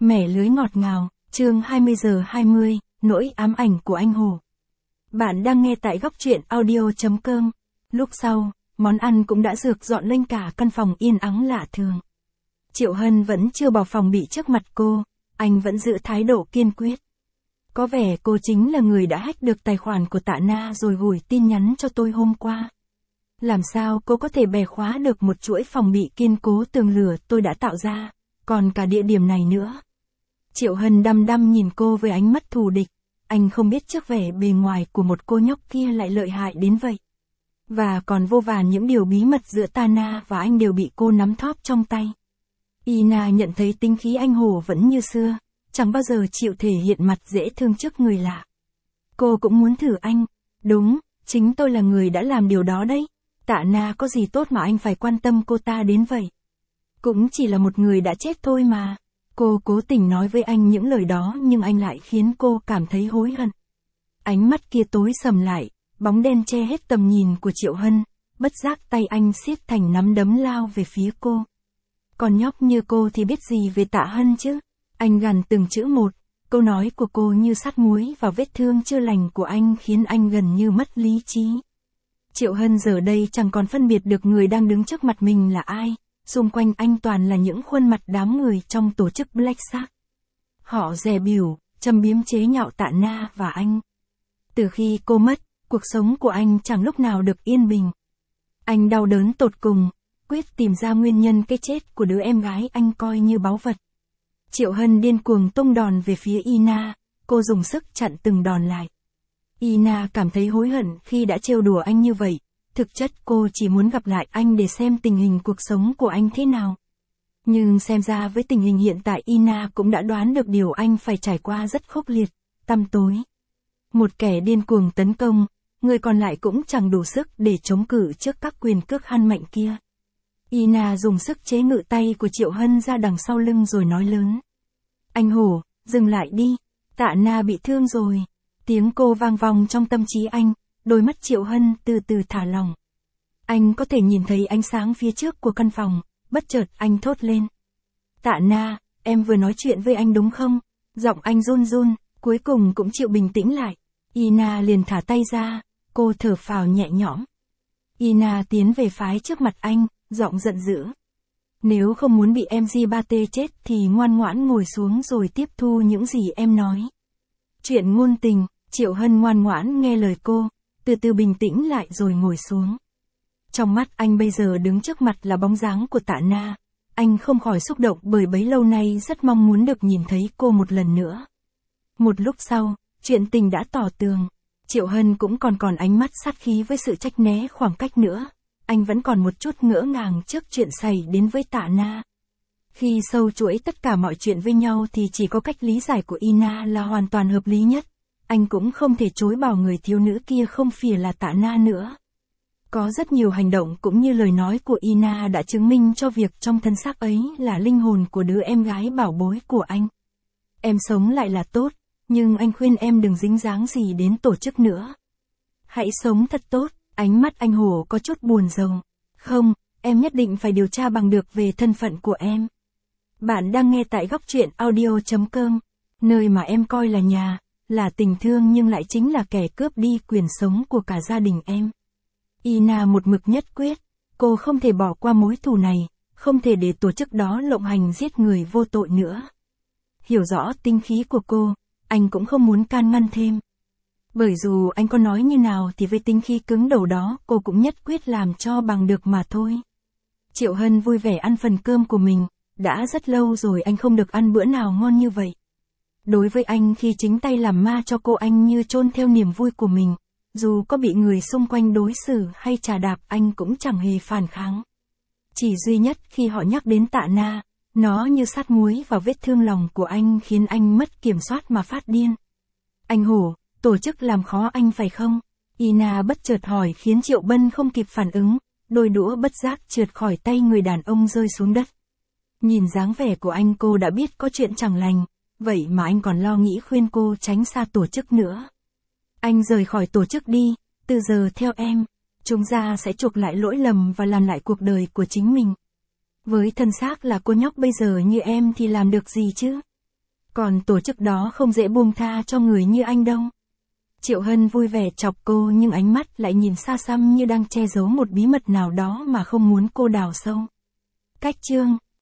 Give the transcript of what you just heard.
Mẻ lưới ngọt ngào, chương 20:20, nỗi ám ảnh của anh Hồ. Bạn đang nghe tại góc truyện audio.com. Lúc sau, món ăn cũng đã rược dọn lên cả căn phòng yên ắng lạ thường. Triệu Hân vẫn chưa bỏ phòng bị trước mặt cô, anh vẫn giữ thái độ kiên quyết. Có vẻ cô chính là người đã hack được tài khoản của Tạ Na rồi gửi tin nhắn cho tôi hôm qua. Làm sao cô có thể bẻ khóa được một chuỗi phòng bị kiên cố tường lửa tôi đã tạo ra, còn cả địa điểm này nữa. Triệu Hân đăm đăm nhìn cô với ánh mắt thù địch, anh không biết trước vẻ bề ngoài của một cô nhóc kia lại lợi hại đến vậy. Và còn vô vàn những điều bí mật giữa Tạ Na và anh đều bị cô nắm thóp trong tay. Ina nhận thấy tính khí anh Hồ vẫn như xưa, chẳng bao giờ chịu thể hiện mặt dễ thương trước người lạ. Cô cũng muốn thử anh, đúng, chính tôi là người đã làm điều đó đấy. Tạ Na có gì tốt mà anh phải quan tâm cô ta đến vậy? Cũng chỉ là một người đã chết thôi mà. Cô cố tình nói với anh những lời đó nhưng anh lại khiến cô cảm thấy hối hận. Ánh mắt kia tối sầm lại, bóng đen che hết tầm nhìn của Triệu Hân, bất giác tay anh siết thành nắm đấm lao về phía cô. Còn nhóc như cô thì biết gì về Tạ Hân chứ? Anh gằn từng chữ một, câu nói của cô như sắt muối vào vết thương chưa lành của anh khiến anh gần như mất lý trí. Triệu Hân giờ đây chẳng còn phân biệt được người đang đứng trước mặt mình là ai, xung quanh anh toàn là những khuôn mặt đám người trong tổ chức Black Shark. Họ dè bỉu, châm biếm chế nhạo Tạ Na và anh. Từ khi cô mất, cuộc sống của anh chẳng lúc nào được yên bình. Anh đau đớn tột cùng, quyết tìm ra nguyên nhân cái chết của đứa em gái anh coi như báu vật. Triệu Hân điên cuồng tung đòn về phía Ina, cô dùng sức chặn từng đòn lại. Ina cảm thấy hối hận khi đã trêu đùa anh như vậy, thực chất cô chỉ muốn gặp lại anh để xem tình hình cuộc sống của anh thế nào. Nhưng xem ra với tình hình hiện tại Ina cũng đã đoán được điều anh phải trải qua rất khốc liệt, tăm tối. Một kẻ điên cuồng tấn công, người còn lại cũng chẳng đủ sức để chống cự trước các quyền cước hăn mạnh kia. Ina dùng sức chế ngự tay của Triệu Hân ra đằng sau lưng rồi nói lớn. Anh Hổ, dừng lại đi, Tạ Na bị thương rồi. Tiếng cô vang vòng trong tâm trí anh, đôi mắt Triệu Hân từ từ thả lỏng. Anh có thể nhìn thấy ánh sáng phía trước của căn phòng, bất chợt anh thốt lên. Tạ Na, em vừa nói chuyện với anh đúng không? Giọng anh run run, cuối cùng cũng chịu bình tĩnh lại. Ina liền thả tay ra, cô thở phào nhẹ nhõm. Ina tiến về phái trước mặt anh, giọng giận dữ. Nếu không muốn bị em G3T chết thì ngoan ngoãn ngồi xuống rồi tiếp thu những gì em nói. Chuyện ngôn tình, Triệu Hân ngoan ngoãn nghe lời cô, từ từ bình tĩnh lại rồi ngồi xuống. Trong mắt anh bây giờ đứng trước mặt là bóng dáng của Tạ Na, anh không khỏi xúc động bởi bấy lâu nay rất mong muốn được nhìn thấy cô một lần nữa. Một lúc sau, chuyện tình đã tỏ tường, Triệu Hân cũng còn ánh mắt sát khí với sự trách né khoảng cách nữa, anh vẫn còn một chút ngỡ ngàng trước chuyện xảy đến với Tạ Na. Khi sâu chuỗi tất cả mọi chuyện với nhau thì chỉ có cách lý giải của Ina là hoàn toàn hợp lý nhất. Anh cũng không thể chối bảo người thiếu nữ kia không phải là Tạ Na nữa. Có rất nhiều hành động cũng như lời nói của Ina đã chứng minh cho việc trong thân xác ấy là linh hồn của đứa em gái bảo bối của anh. Em sống lại là tốt, nhưng anh khuyên em đừng dính dáng gì đến tổ chức nữa. Hãy sống thật tốt, ánh mắt anh Hổ có chút buồn rầu. Không, em nhất định phải điều tra bằng được về thân phận của em. Bạn đang nghe tại góc truyện audio.com, nơi mà em coi là nhà, là tình thương nhưng lại chính là kẻ cướp đi quyền sống của cả gia đình em. Ina một mực nhất quyết, cô không thể bỏ qua mối thù này, không thể để tổ chức đó lộng hành giết người vô tội nữa. Hiểu rõ tính khí của cô, anh cũng không muốn can ngăn thêm. Bởi dù anh có nói như nào thì với tính khí cứng đầu đó cô cũng nhất quyết làm cho bằng được mà thôi. Triệu Hân vui vẻ ăn phần cơm của mình, đã rất lâu rồi anh không được ăn bữa nào ngon như vậy. Đối với anh khi chính tay làm ma cho cô anh như chôn theo niềm vui của mình, dù có bị người xung quanh đối xử hay chà đạp anh cũng chẳng hề phản kháng. Chỉ duy nhất khi họ nhắc đến Tạ Na, nó như sát muối vào vết thương lòng của anh khiến anh mất kiểm soát mà phát điên. Anh Hổ, tổ chức làm khó anh phải không? Ina bất chợt hỏi khiến Triệu Bân không kịp phản ứng, đôi đũa bất giác trượt khỏi tay người đàn ông rơi xuống đất. Nhìn dáng vẻ của anh cô đã biết có chuyện chẳng lành, vậy mà anh còn lo nghĩ khuyên cô tránh xa tổ chức nữa. Anh rời khỏi tổ chức đi, từ giờ theo em, chúng ta sẽ chuộc lại lỗi lầm và làm lại cuộc đời của chính mình. Với thân xác là cô nhóc bây giờ như em thì làm được gì chứ? Còn tổ chức đó không dễ buông tha cho người như anh đâu. Triệu Hân vui vẻ chọc cô nhưng ánh mắt lại nhìn xa xăm như đang che giấu một bí mật nào đó mà không muốn cô đào sâu. Cách chương